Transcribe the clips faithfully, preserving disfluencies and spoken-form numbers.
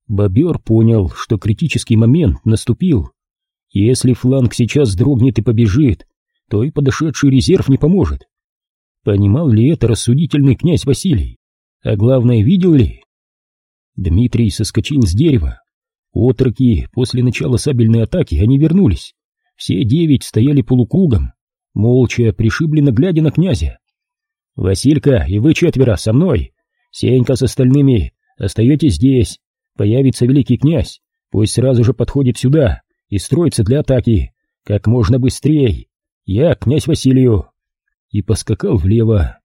Бобер понял, что критический момент наступил. Если фланг сейчас дрогнет и побежит, то и подошедший резерв не поможет. Понимал ли это рассудительный князь Василий? А главное, видел ли? Дмитрий соскочил с дерева. Отроки после начала сабельной атаки они вернулись. Все девять стояли полукругом, молча, пришибленно глядя на князя. «Василька, и вы четверо со мной. Сенька с остальными остаетесь здесь. Появится великий князь, пусть сразу же подходит сюда и строится для атаки. Как можно быстрее. Я князь Василию». И поскакал влево.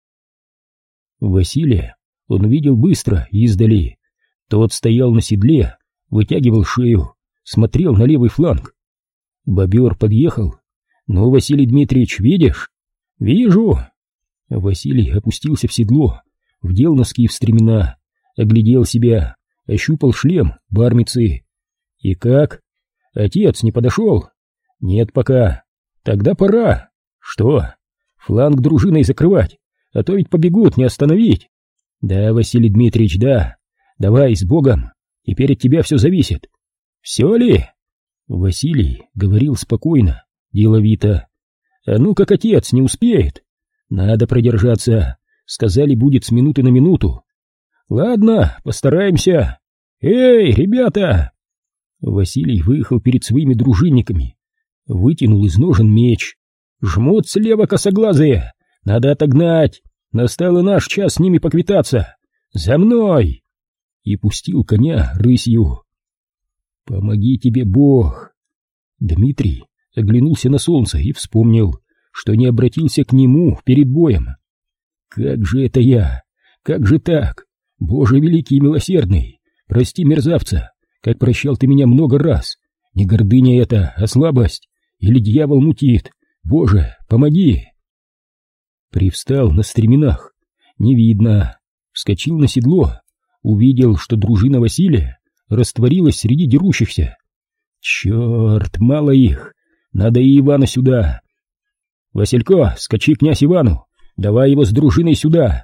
Василия он увидел быстро, издали. Тот стоял на седле, вытягивал шею, смотрел на левый фланг. Бобер подъехал. «Ну, Василий Дмитриевич, видишь?» «Вижу». Василий опустился в седло, вдел носки в стремена, оглядел себя, ощупал шлем бармицы. «И как? Отец не подошел?» «Нет пока. Тогда пора». «Что? Фланг дружиной закрывать, а то ведь побегут, не остановить». «Да, Василий Дмитриевич, да. Давай, с Богом. Теперь от тебя все зависит». «Все ли?» Василий говорил спокойно, деловито. «А ну как отец не успеет? Надо продержаться. Сказали, будет с минуты на минуту». «Ладно, постараемся. Эй, ребята!» Василий выехал перед своими дружинниками, вытянул из ножен меч. «Жмут слева косоглазые. Надо отогнать. Настал и наш час с ними поквитаться. За мной!» И пустил коня рысью. «Помоги тебе Бог!» Дмитрий оглянулся на солнце и вспомнил, что не обратился к нему перед боем. «Как же это я? Как же так? Боже великий и милосердный! Прости, мерзавца, как прощал ты меня много раз! Не гордыня это, а слабость! Или дьявол мутит! Боже, помоги!» Привстал на стременах. Не видно. Вскочил на седло. Увидел, что дружина Василия растворилась среди дерущихся. «Черт, мало их! Надо и Ивана сюда!» «Василько, скачи князь Ивану! Давай его с дружиной сюда!»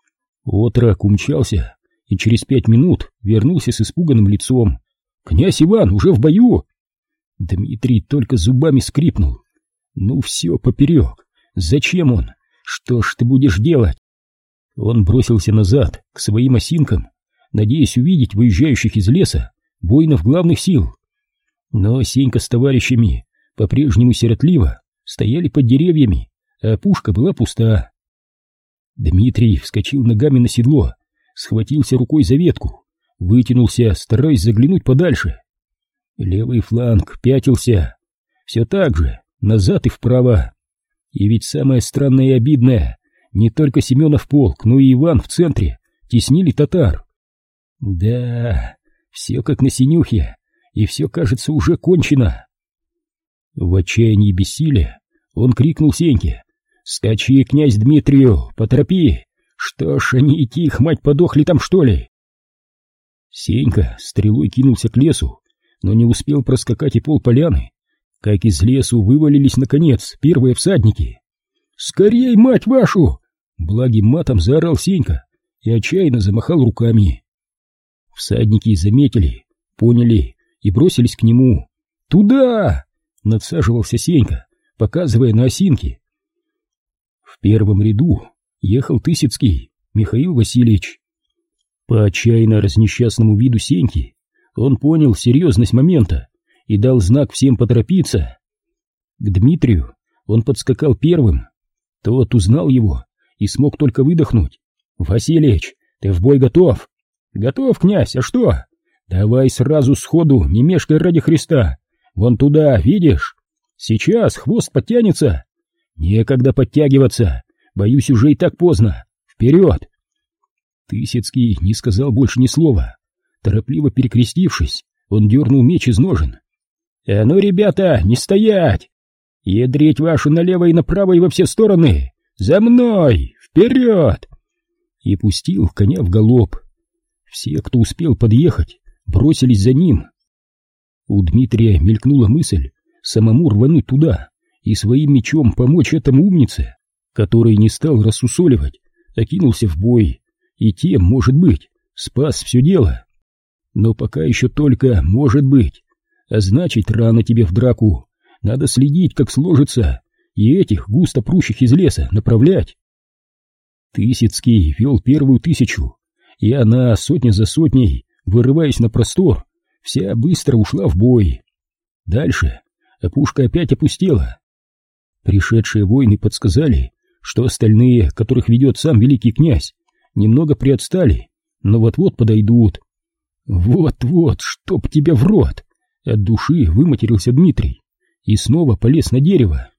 Отрок умчался и через пять минут вернулся с испуганным лицом. «Князь Иван уже в бою!» Дмитрий только зубами скрипнул. «Ну все поперек! Зачем он? Что ж ты будешь делать?» Он бросился назад к своим осинкам, надеясь увидеть выезжающих из леса воинов главных сил. Но Сенька с товарищами по-прежнему сиротливо стояли под деревьями, а пушка была пуста. Дмитрий вскочил ногами на седло, схватился рукой за ветку, вытянулся, стараясь заглянуть подальше. Левый фланг пятился, все так же, назад и вправо. И ведь самое странное и обидное, не только Семенов полк, но и Иван в центре теснили татар. Да, все как на синюхе, и все, кажется, уже кончено. В отчаянии и бессилия он крикнул Сеньке: «Скачи, князь Дмитрию, поторопи! Что ж, они идти, их мать, подохли там, что ли?» Сенька стрелой кинулся к лесу, но не успел проскакать и полполяны, как из лесу вывалились, наконец, первые всадники. «Скорей, мать вашу!» — благим матом заорал Сенька и отчаянно замахал руками. Всадники заметили, поняли и бросились к нему. «Туда!» — надсаживался Сенька, показывая на осинки. В первом ряду ехал Тысяцкий Михаил Васильевич. По отчаянно разнесчастному виду Сеньки он понял серьезность момента и дал знак всем поторопиться. К Дмитрию он подскакал первым. Тот узнал его и смог только выдохнуть: «Васильич, ты в бой готов?» «Готов, князь, а что?» «Давай сразу сходу, не мешкай ради Христа. Вон туда, видишь? Сейчас хвост подтянется». «Некогда подтягиваться, боюсь, уже и так поздно. Вперед!» Тысяцкий не сказал больше ни слова. Торопливо перекрестившись, он дернул меч из ножен. «А ну, ребята, не стоять! Ядрить вашу налево и направо и во все стороны! За мной! Вперед!» И пустил коня в галоп. Все, кто успел подъехать, бросились за ним. У Дмитрия мелькнула мысль самому рвануть туда и своим мечом помочь этому умнице, который не стал рассусоливать, а кинулся в бой, и тем, может быть, спас все дело. Но пока еще только может быть. А значит, рано тебе в драку. Надо следить, как сложится, и этих густо прущих из леса направлять. Тысяцкий вел первую тысячу, и она, сотня за сотней, вырываясь на простор, вся быстро ушла в бой. Дальше опушка опять опустела. Пришедшие воины подсказали, что остальные, которых ведет сам великий князь, немного приотстали, но вот-вот подойдут. «Вот-вот, чтоб тебя в рот!» — от души выматерился Дмитрий и снова полез на дерево.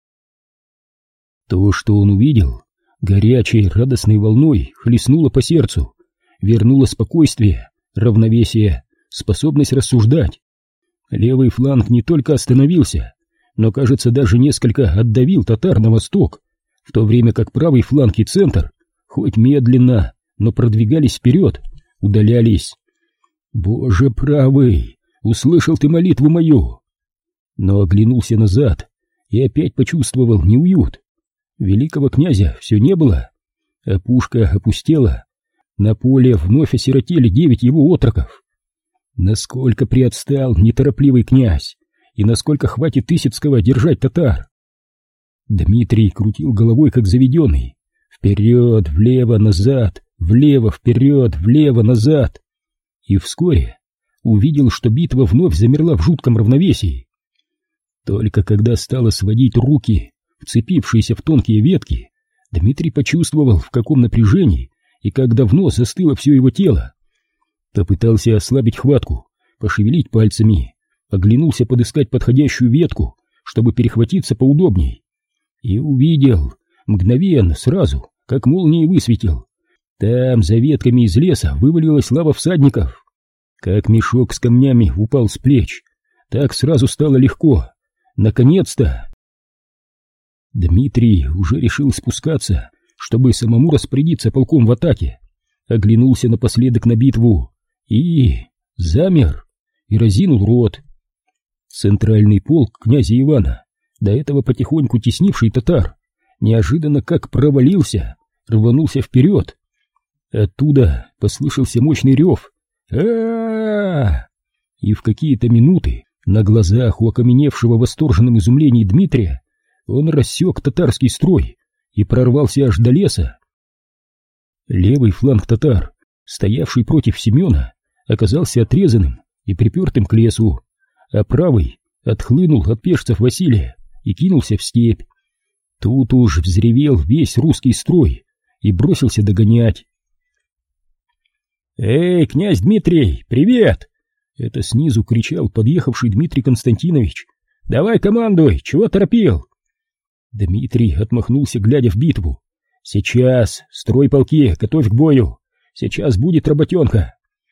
То, что он увидел, горячей, радостной волной хлестнуло по сердцу, вернуло спокойствие, равновесие, способность рассуждать. Левый фланг не только остановился, но, кажется, даже несколько отдавил татар на восток, в то время как правый фланг и центр, хоть медленно, но продвигались вперед, удалялись. «Боже правый, услышал ты молитву мою!» Но оглянулся назад и опять почувствовал неуют. Великого князя все не было, опушка опустела, на поле вновь осиротели девять его отроков. Насколько приотстал неторопливый князь, и насколько хватит Тысяцкого держать татар? Дмитрий крутил головой, как заведенный. Вперед, влево, назад, влево, вперед, влево, назад. И вскоре увидел, что битва вновь замерла в жутком равновесии. Только когда стало сводить руки, вцепившиеся в тонкие ветки, Дмитрий почувствовал, в каком напряжении и как давно застыло все его тело. Попытался ослабить хватку, пошевелить пальцами, оглянулся подыскать подходящую ветку, чтобы перехватиться поудобней. И увидел, мгновенно, сразу, как молнией высветил. Там, за ветками из леса, вывалилась лава всадников. Как мешок с камнями упал с плеч, так сразу стало легко. Наконец-то! Дмитрий уже решил спускаться, чтобы самому распорядиться полком в атаке. Оглянулся напоследок на битву и... замер, и разинул рот. Центральный полк князя Ивана, до этого потихоньку теснивший татар, неожиданно как провалился, рванулся вперед. Оттуда послышался мощный рев. а И в какие-то минуты на глазах у окаменевшего в восторженном изумлении Дмитрия он рассек татарский строй и прорвался аж до леса. Левый фланг татар, стоявший против Семена, оказался отрезанным и припертым к лесу, а правый отхлынул от пешцев Василия и кинулся в степь. Тут уж взревел весь русский строй и бросился догонять. «Эй, князь Дмитрий, привет!» Это снизу кричал подъехавший Дмитрий Константинович. «Давай командуй, чего торопил?» Дмитрий отмахнулся, глядя в битву. «Сейчас, строй полки, готовь к бою. Сейчас будет работенка».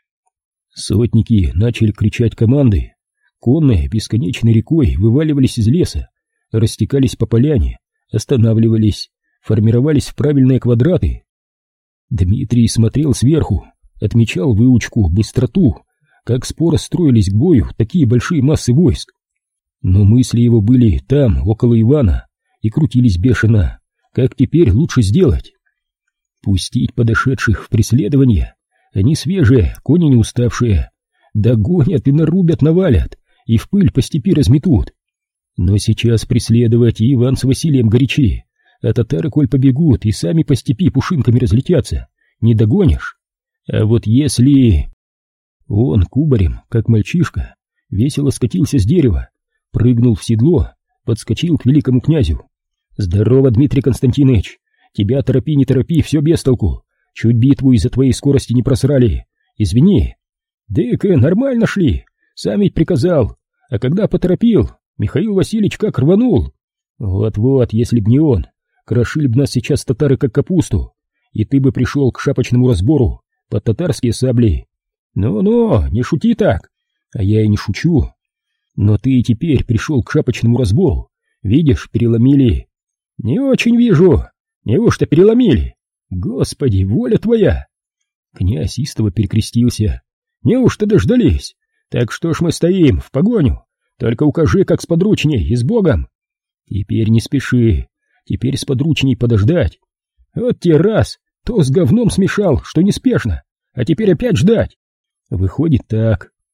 Сотники начали кричать команды. Конные бесконечной рекой вываливались из леса, растекались по поляне, останавливались, формировались в правильные квадраты. Дмитрий смотрел сверху, отмечал выучку, быстроту, как споро строились к бою такие большие массы войск. Но мысли его были там, около Ивана, и крутились бешено. Как теперь лучше сделать? Пустить подошедших в преследование? Они свежие, кони не уставшие. Догонят и нарубят, навалят, и в пыль по степи разметут. Но сейчас преследовать и Иван с Василием горячи, а татары, коль побегут, и сами по степи пушинками разлетятся, не догонишь. А вот если... Он кубарем, как мальчишка, весело скатился с дерева, прыгнул в седло, подскочил к великому князю. «Здорово, Дмитрий Константинович! Тебя торопи, не торопи, все без толку. Чуть битву из-за твоей скорости не просрали. Извини». «Дык, нормально шли, сам ведь приказал. А когда поторопил, Михаил Васильевич как рванул. Вот-вот, если б не он, крошили б нас сейчас татары как капусту, и ты бы пришел к шапочному разбору под татарские сабли. Ну-ну, не шути так». «А я и не шучу. Но ты и теперь пришел к шапочному разбору. Видишь, переломили». «Не очень вижу. Неужто переломили? Господи, воля твоя!» Князь истово перекрестился. «Неужто дождались? Так что ж мы стоим, в погоню? Только укажи, как сподручней, и с Богом!» «Теперь не спеши. Теперь сподручней подождать. Вот те раз, то с говном смешал, что неспешно, а теперь опять ждать. Выходит так.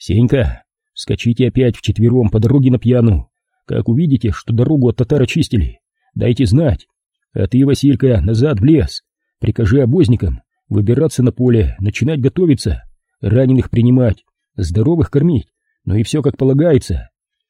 Сенька, скачите опять вчетвером по дороге на пьяну. Как увидите, что дорогу от татар очистили, дайте знать. А ты, Василька, назад в лес. Прикажи обозникам выбираться на поле, начинать готовиться, раненых принимать, здоровых кормить, ну и все как полагается.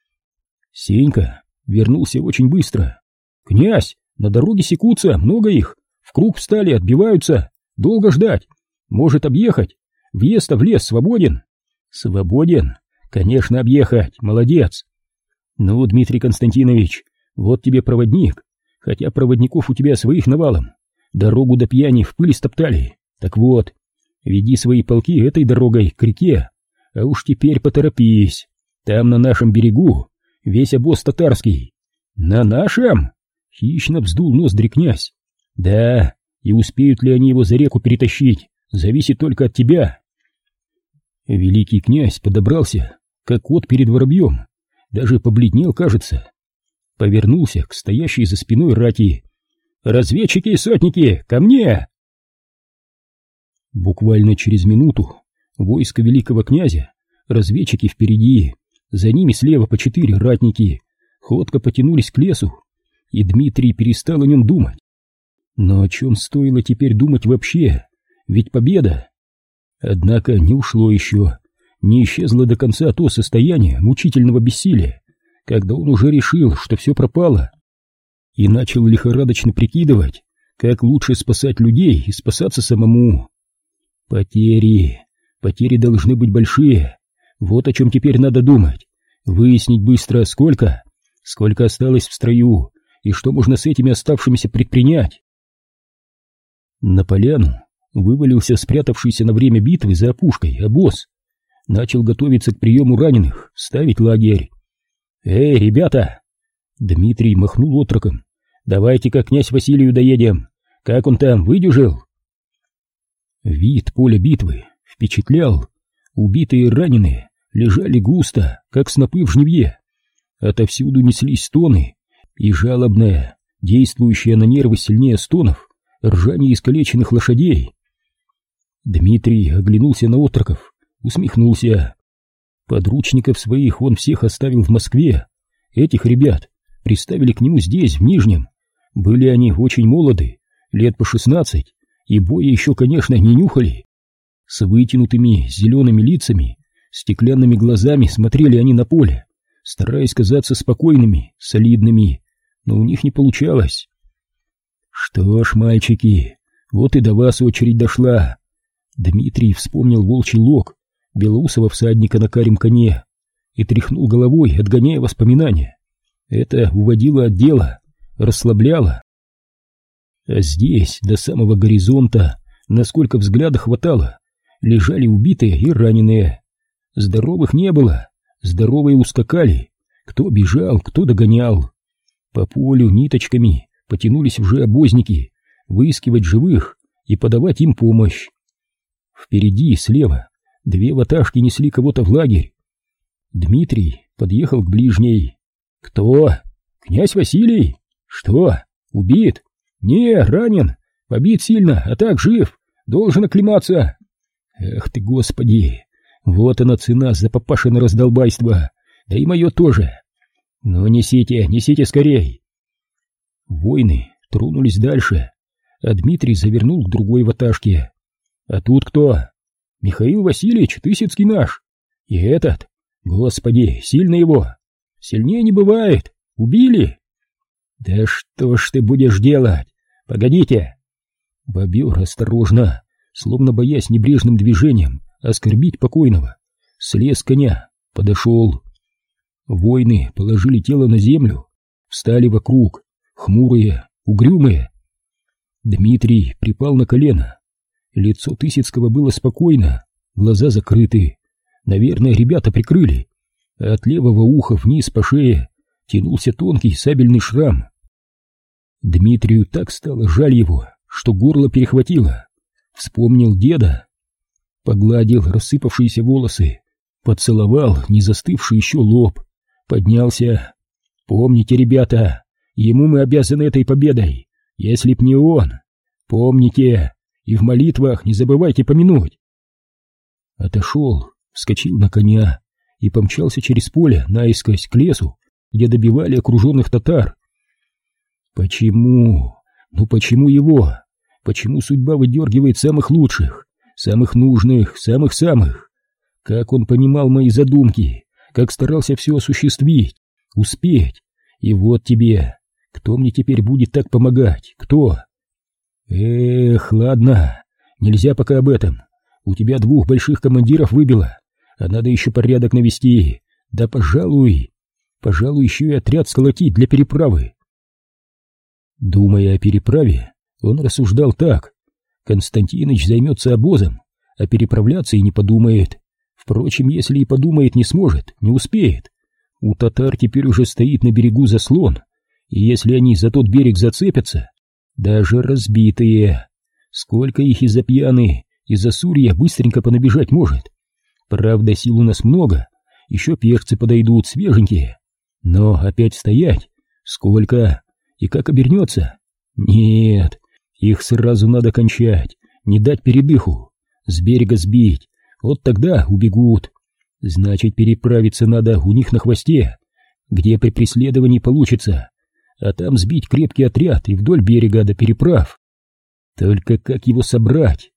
Сенька вернулся очень быстро. Князь, на дороге секутся, много их, в круг встали, отбиваются, долго ждать. Может объехать, въезд-то в лес свободен. Свободен? Конечно, объехать, молодец. Ну, Дмитрий Константинович, вот тебе проводник, хотя проводников у тебя своих навалом. Дорогу до пьяни в пыли стоптали. Так вот, веди свои полки этой дорогой к реке, а уж теперь поторопись. Там на нашем берегу весь обоз татарский. На нашем? Хищно вздул ноздри князь. Да, и успеют ли они его за реку перетащить, зависит только от тебя. Великий князь подобрался, как кот перед воробьем, даже побледнел, кажется. Повернулся к стоящей за спиной рати. «Разведчики и сотники, ко мне!» Буквально через минуту войско великого князя, разведчики впереди, за ними слева по четыре ратники, ходко потянулись к лесу, и Дмитрий перестал о нем думать. Но о чем стоило теперь думать вообще? Ведь победа! Однако не ушло еще, не исчезло до конца то состояние мучительного бессилия, когда он уже решил, что все пропало, и начал лихорадочно прикидывать, как лучше спасать людей и спасаться самому. Потери, потери должны быть большие, вот о чем теперь надо думать, выяснить быстро, сколько, сколько осталось в строю, и что можно с этими оставшимися предпринять. На поляну вывалился спрятавшийся на время битвы за опушкой обоз. Начал готовиться к приему раненых, ставить лагерь. «Эй, ребята!» Дмитрий махнул отроком. «Давайте-ка к князь Василию доедем. Как он там, выдюжил?» Вид поля битвы впечатлял. Убитые и раненые лежали густо, как снопы в жнивье. Отовсюду неслись стоны, и жалобное, действующее на нервы сильнее стонов, ржание искалеченных лошадей. Дмитрий оглянулся на отроков, усмехнулся. Подручников своих он всех оставил в Москве. Этих ребят приставили к нему здесь, в Нижнем. Были они очень молоды, лет по шестнадцать, и боя еще, конечно, не нюхали. С вытянутыми зелеными лицами, стеклянными глазами смотрели они на поле, стараясь казаться спокойными, солидными, но у них не получалось. Что ж, мальчики, вот и до вас очередь дошла. Дмитрий вспомнил волчий лог белоусого всадника на карем коне и тряхнул головой, отгоняя воспоминания. Это уводило от дела, расслабляло. А здесь, до самого горизонта, насколько взгляда хватало, лежали убитые и раненые. Здоровых не было, здоровые ускакали, кто бежал, кто догонял. По полю ниточками потянулись уже обозники, выискивать живых и подавать им помощь. Впереди, слева, две ваташки несли кого-то в лагерь. Дмитрий подъехал к ближней. «Кто? Князь Василий? Что, убит? Не, ранен, побит сильно, а так жив, должен оклематься». «Эх ты, Господи, вот она цена за папашино раздолбайство, да и мое тоже. Ну, несите, несите скорей». Воины тронулись дальше, а Дмитрий завернул к другой ваташке. «А тут кто? Михаил Васильевич, Тысяцкий наш. И этот, Господи, сильно его. Сильнее не бывает. Убили?» «Да что ж ты будешь делать? Погодите!» Бобер осторожно, словно боясь небрежным движением оскорбить покойного, слез с коня, подошел. Воины положили тело на землю, встали вокруг, хмурые, угрюмые. Дмитрий припал на колено. Лицо Тысяцкого было спокойно, глаза закрыты. Наверное, ребята прикрыли. А от левого уха вниз по шее тянулся тонкий сабельный шрам. Дмитрию так стало жаль его, что горло перехватило. Вспомнил деда. Погладил рассыпавшиеся волосы, поцеловал не застывший еще лоб, поднялся. «Помните, ребята, ему мы обязаны этой победой, если б не он. Помните, и в молитвах не забывайте помянуть». Отошел, вскочил на коня, и помчался через поле наискось к лесу, где добивали окруженных татар. Почему? Ну почему его? Почему судьба выдергивает самых лучших, самых нужных, самых-самых? Как он понимал мои задумки, как старался все осуществить, успеть. И вот тебе. Кто мне теперь будет так помогать? Кто? Эх, ладно, нельзя пока об этом. У тебя двух больших командиров выбило, а надо еще порядок навести. Да пожалуй, пожалуй, еще и отряд сколотить для переправы. Думая о переправе, он рассуждал так. Константиныч займется обозом, а переправляться и не подумает. Впрочем, если и подумает, не сможет, не успеет. У татар теперь уже стоит на берегу заслон, и если они за тот берег зацепятся, даже разбитые, сколько их из-за пьяны, из-за сурья быстренько понабежать может. Правда, сил у нас много, еще перцы подойдут, свеженькие. Но опять стоять? Сколько? И как обернется? Нет, их сразу надо кончать, не дать передыху, с берега сбить, вот тогда убегут. Значит, переправиться надо у них на хвосте, где при преследовании получится, а там сбить крепкий отряд и вдоль берега до переправ. Только как его собрать?